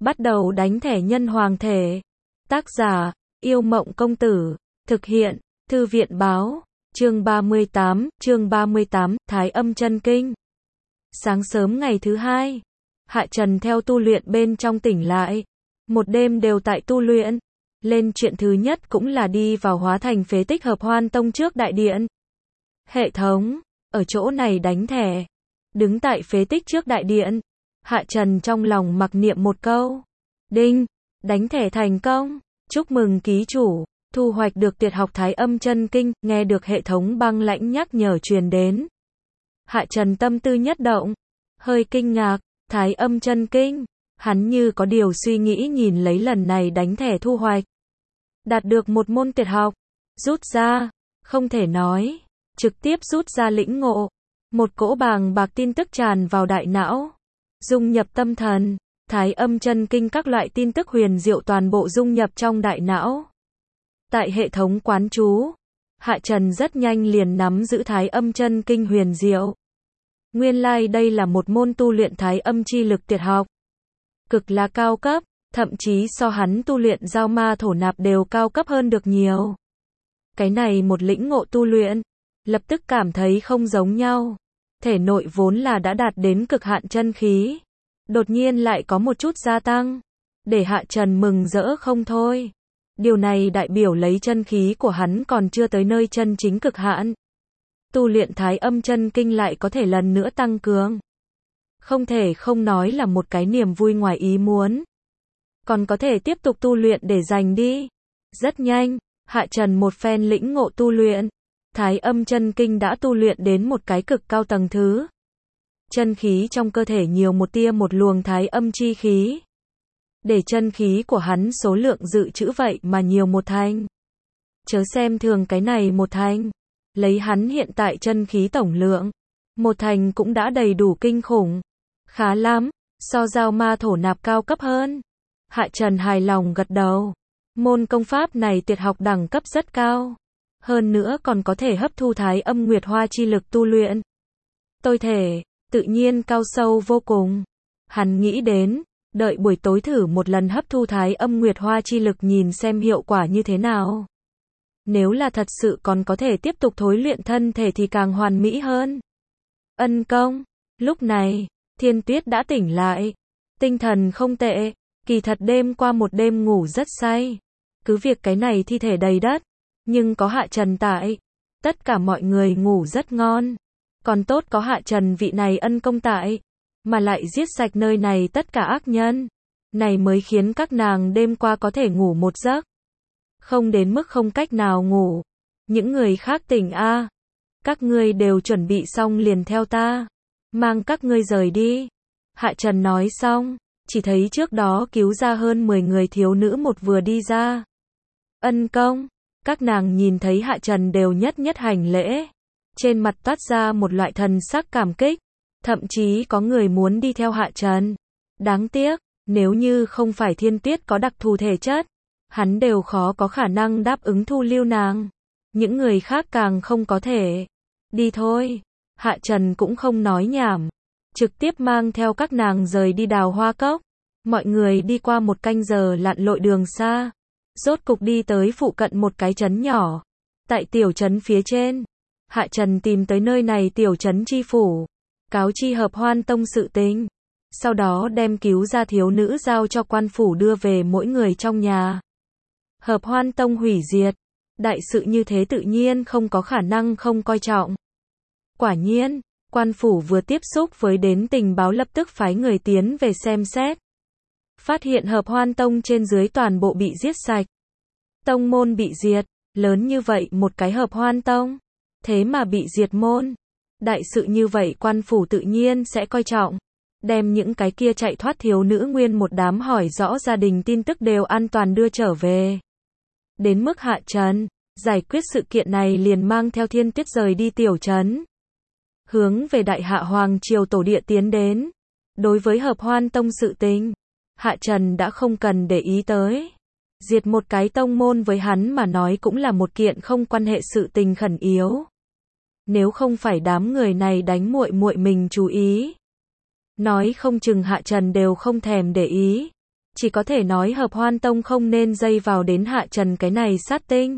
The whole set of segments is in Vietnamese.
Bắt đầu đánh thẻ nhân hoàng thể. Tác giả, Yêu Mộng Công Tử. Thực hiện, Thư viện Báo. Chương 38, Thái Âm Chân Kinh. Sáng sớm ngày thứ hai, Hạ Trần theo tu luyện bên trong tỉnh lại. Một đêm đều tại tu luyện. Lên chuyện thứ nhất cũng là đi vào hóa thành phế tích Hợp Hoan Tông trước đại điện. Hệ thống, ở chỗ này đánh thẻ. Đứng tại phế tích trước đại điện, Hạ Trần trong lòng mặc niệm một câu. Đinh, đánh thẻ thành công. Chúc mừng ký chủ, thu hoạch được tuyệt học Thái Âm Chân Kinh, nghe được hệ thống băng lãnh nhắc nhở truyền đến. Hạ Trần tâm tư nhất động, hơi kinh ngạc, Thái Âm Chân Kinh. Hắn như có điều suy nghĩ nhìn lấy lần này đánh thẻ thu hoạch. Đạt được một môn tuyệt học, rút ra, không thể nói, trực tiếp rút ra lĩnh ngộ. Một cỗ bàng bạc tin tức tràn vào đại não, dung nhập tâm thần, Thái Âm Chân Kinh các loại tin tức huyền diệu toàn bộ dung nhập trong đại não. Tại hệ thống quán chú, Hạ Trần rất nhanh liền nắm giữ Thái Âm Chân Kinh huyền diệu. Nguyên lai đây là một môn tu luyện Thái Âm chi lực tuyệt học. Cực là cao cấp, thậm chí so hắn tu luyện Giao Ma Thổ Nạp đều cao cấp hơn được nhiều. Cái này một lĩnh ngộ tu luyện, lập tức cảm thấy không giống nhau. Thể nội vốn là đã đạt đến cực hạn chân khí, đột nhiên lại có một chút gia tăng, để Hạ Trần mừng rỡ không thôi. Điều này đại biểu lấy chân khí của hắn còn chưa tới nơi chân chính cực hạn. Tu luyện Thái Âm Chân Kinh lại có thể lần nữa tăng cường. Không thể không nói là một cái niềm vui ngoài ý muốn. Còn có thể tiếp tục tu luyện để giành đi. Rất nhanh, Hạ Trần một phen lĩnh ngộ tu luyện. Thái Âm Chân Kinh đã tu luyện đến một cái cực cao tầng thứ. Chân khí trong cơ thể nhiều một tia một luồng Thái Âm chi khí. Để chân khí của hắn số lượng dự trữ vậy mà nhiều một thành. Chớ xem thường cái này một thành. Lấy hắn hiện tại chân khí tổng lượng, một thành cũng đã đầy đủ kinh khủng. Khá lắm, so Giao Ma Thổ Nạp cao cấp hơn. Hạ Trần hài lòng gật đầu. Môn công pháp này tuyệt học đẳng cấp rất cao. Hơn nữa còn có thể hấp thu Thái Âm Nguyệt Hoa chi lực tu luyện. Tôi thể, tự nhiên cao sâu vô cùng. Hắn nghĩ đến, đợi buổi tối thử một lần hấp thu Thái Âm Nguyệt Hoa chi lực nhìn xem hiệu quả như thế nào. Nếu là thật sự còn có thể tiếp tục thối luyện thân thể thì càng hoàn mỹ hơn. Ân công, lúc này, Thiên Tuyết đã tỉnh lại. Tinh thần không tệ, kỳ thật đêm qua một đêm ngủ rất say. Cứ việc cái này thi thể đầy đất, nhưng có Hạ Trần tại, tất cả mọi người ngủ rất ngon. Còn tốt có Hạ Trần vị này ân công tại, mà lại giết sạch nơi này tất cả ác nhân. Này mới khiến các nàng đêm qua có thể ngủ một giấc. Không đến mức không cách nào ngủ. Những người khác tỉnh a. Các ngươi đều chuẩn bị xong liền theo ta. Mang các ngươi rời đi. Hạ Trần nói xong, chỉ thấy trước đó cứu ra hơn 10 người thiếu nữ một vừa đi ra. Ân công, các nàng nhìn thấy Hạ Trần đều nhất nhất hành lễ. Trên mặt toát ra một loại thần sắc cảm kích. Thậm chí có người muốn đi theo Hạ Trần. Đáng tiếc, nếu như không phải Thiên Tuyết có đặc thù thể chất, hắn đều khó có khả năng đáp ứng thu lưu nàng. Những người khác càng không có thể. Đi thôi. Hạ Trần cũng không nói nhảm. Trực tiếp mang theo các nàng rời đi Đào Hoa Cốc. Mọi người đi qua một canh giờ lặn lội đường xa. Rốt cục đi tới phụ cận một cái trấn nhỏ. Tại tiểu trấn phía trên, Hạ Trần tìm tới nơi này tiểu trấn chi phủ. Cáo chi Hợp Hoan Tông sự tình. Sau đó đem cứu ra thiếu nữ giao cho quan phủ đưa về mỗi người trong nhà. Hợp Hoan Tông hủy diệt. Đại sự như thế tự nhiên không có khả năng không coi trọng. Quả nhiên, quan phủ vừa tiếp xúc với đến tình báo lập tức phái người tiến về xem xét. Phát hiện Hợp Hoan Tông trên dưới toàn bộ bị giết sạch. Tông môn bị diệt, lớn như vậy một cái Hợp Hoan Tông. Thế mà bị diệt môn. Đại sự như vậy quan phủ tự nhiên sẽ coi trọng. Đem những cái kia chạy thoát thiếu nữ nguyên một đám hỏi rõ gia đình tin tức đều an toàn đưa trở về. Đến mức Hạ Trần, giải quyết sự kiện này liền mang theo Thiên Tuyết rời đi tiểu trấn. Hướng về Đại Hạ Hoàng Triều tổ địa tiến đến. Đối với Hợp Hoan Tông sự tình, Hạ Trần đã không cần để ý tới. Diệt một cái tông môn với hắn mà nói cũng là một kiện không quan hệ sự tình khẩn yếu. Nếu không phải đám người này đánh muội muội mình chú ý, nói không chừng Hạ Trần đều không thèm để ý. Chỉ có thể nói Hợp Hoan Tông không nên dây vào đến Hạ Trần cái này sát tinh.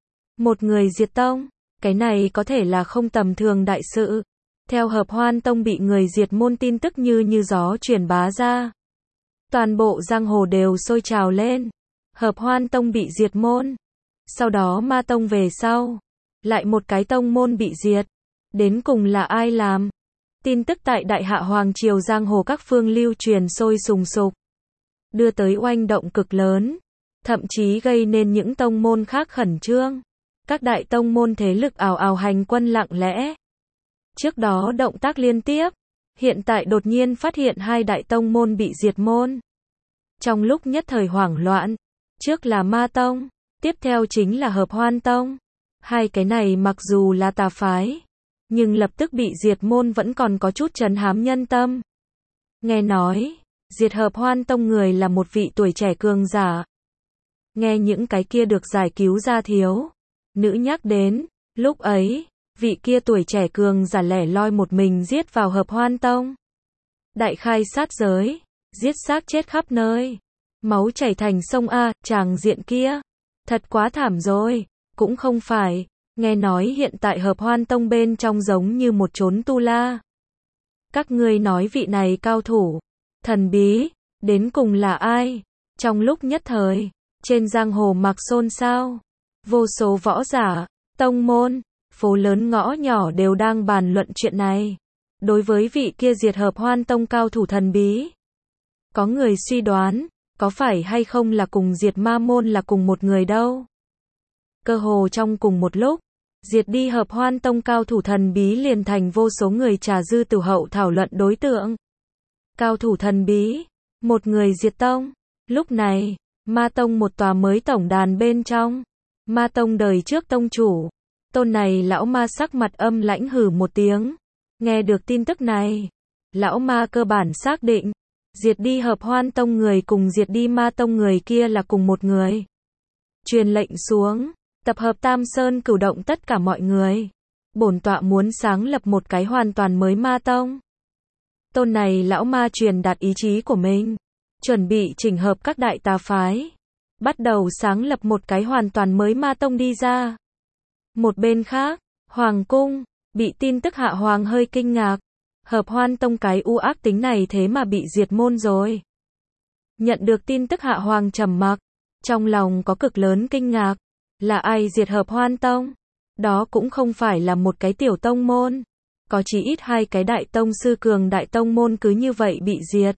Một người diệt tông, cái này có thể là không tầm thường đại sự. Theo Hợp Hoan Tông bị người diệt môn tin tức như gió truyền bá ra. Toàn bộ giang hồ đều sôi trào lên. Hợp Hoan Tông bị diệt môn. Sau đó Ma Tông về sau. Lại một cái tông môn bị diệt. Đến cùng là ai làm? Tin tức tại Đại Hạ Hoàng Triều giang hồ các phương lưu truyền sôi sùng sục. Đưa tới oanh động cực lớn. Thậm chí gây nên những tông môn khác khẩn trương. Các đại tông môn thế lực ào ào hành quân lặng lẽ. Trước đó động tác liên tiếp. Hiện tại đột nhiên phát hiện hai đại tông môn bị diệt môn. Trong lúc nhất thời hoảng loạn. Trước là Ma Tông. Tiếp theo chính là Hợp Hoan Tông. Hai cái này mặc dù là tà phái. Nhưng lập tức bị diệt môn vẫn còn có chút trấn hám nhân tâm. Nghe nói, diệt Hợp Hoan Tông người là một vị tuổi trẻ cường giả. Nghe những cái kia được giải cứu ra thiếu. Nữ nhắc đến, lúc ấy, vị kia tuổi trẻ cường giả lẻ loi một mình giết vào Hợp Hoan Tông. Đại khai sát giới, giết xác chết khắp nơi. Máu chảy thành sông A, tràng diện kia. Thật quá thảm rồi, cũng không phải. Nghe nói hiện tại Hợp Hoan Tông bên trong giống như một chốn tu la. Các ngươi nói vị này cao thủ, thần bí, đến cùng là ai? Trong lúc nhất thời, trên giang hồ mặc xôn xao. Vô số võ giả, tông môn, phố lớn ngõ nhỏ đều đang bàn luận chuyện này. Đối với vị kia diệt Hợp Hoan Tông cao thủ thần bí. Có người suy đoán, có phải hay không là cùng diệt ma môn là cùng một người đâu. Cơ hồ trong cùng một lúc, diệt đi Hợp Hoan Tông cao thủ thần bí liền thành vô số người trà dư tử hậu thảo luận đối tượng. Cao thủ thần bí, một người diệt tông. Lúc này, Ma Tông một tòa mới tổng đàn bên trong. Ma Tông đời trước tông chủ. Tôn này lão ma sắc mặt âm lãnh hừ một tiếng. Nghe được tin tức này, lão ma cơ bản xác định. Diệt đi Hợp Hoan Tông người cùng diệt đi Ma Tông người kia là cùng một người. Truyền lệnh xuống. Tập hợp Tam Sơn cửu động tất cả mọi người. Bổn tọa muốn sáng lập một cái hoàn toàn mới Ma Tông. Tôn này lão ma truyền đạt ý chí của mình. Chuẩn bị chỉnh hợp các đại tà phái. Bắt đầu sáng lập một cái hoàn toàn mới Ma Tông đi ra. Một bên khác, Hoàng Cung, bị tin tức Hạ Hoàng hơi kinh ngạc. Hợp Hoan Tông cái u ác tính này thế mà bị diệt môn rồi. Nhận được tin tức Hạ Hoàng trầm mặc. Trong lòng có cực lớn kinh ngạc. Là ai diệt Hợp Hoan Tông? Đó cũng không phải là một cái tiểu tông môn. Có chỉ ít hai cái đại tông sư cường đại tông môn cứ như vậy bị diệt.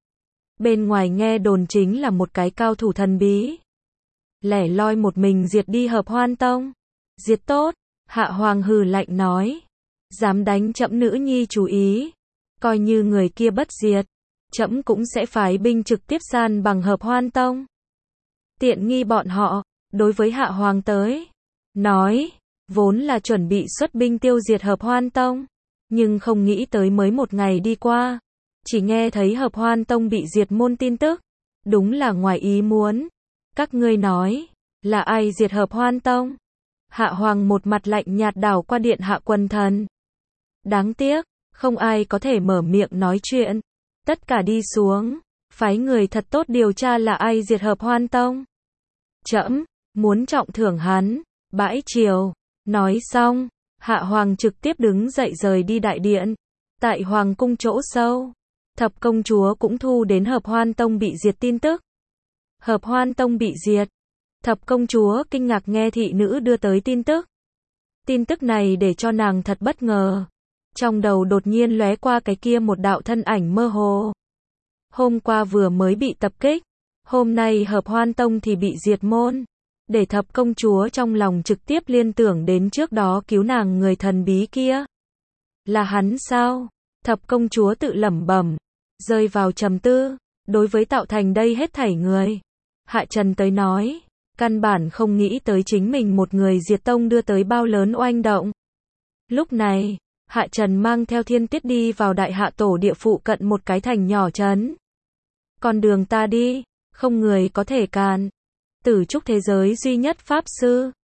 Bên ngoài nghe đồn chính là một cái cao thủ thần bí. Lẻ loi một mình diệt đi Hợp Hoan Tông. Diệt tốt, Hạ Hoàng hừ lạnh nói. Dám đánh trẫm nữ nhi chú ý. Coi như người kia bất diệt. Trẫm cũng sẽ phái binh trực tiếp san bằng Hợp Hoan Tông. Tiện nghi bọn họ. Đối với Hạ Hoàng tới, nói, vốn là chuẩn bị xuất binh tiêu diệt Hợp Hoan Tông, nhưng không nghĩ tới mới một ngày đi qua, chỉ nghe thấy Hợp Hoan Tông bị diệt môn tin tức, đúng là ngoài ý muốn. Các ngươi nói, là ai diệt Hợp Hoan Tông? Hạ Hoàng một mặt lạnh nhạt đảo qua điện hạ quần thần. Đáng tiếc, không ai có thể mở miệng nói chuyện. Tất cả đi xuống, phái người thật tốt điều tra là ai diệt Hợp Hoan Tông. Trẫm muốn trọng thưởng hắn, bãi triều. Nói xong, Hạ Hoàng trực tiếp đứng dậy rời đi đại điện. Tại Hoàng cung chỗ sâu, Thập công chúa cũng thu đến Hợp Hoan Tông bị diệt tin tức. Hợp Hoan Tông bị diệt. Thập công chúa kinh ngạc nghe thị nữ đưa tới tin tức. Tin tức này để cho nàng thật bất ngờ. Trong đầu đột nhiên lóe qua cái kia một đạo thân ảnh mơ hồ. Hôm qua vừa mới bị tập kích, hôm nay Hợp Hoan Tông thì bị diệt môn. Để thập công chúa trong lòng trực tiếp liên tưởng đến trước đó cứu nàng người thần bí kia. Là hắn sao? Thập công chúa tự lẩm bẩm, rơi vào trầm tư. Đối với tạo thành đây hết thảy người, Hạ Trần tới nói, căn bản không nghĩ tới chính mình một người diệt tông đưa tới bao lớn oanh động. Lúc này, Hạ Trần mang theo Thiên Tiết đi vào Đại Hạ tổ địa phụ cận một cái thành nhỏ trấn. Con đường ta đi, không người có thể cản. Tử trúc thế giới duy nhất pháp sư,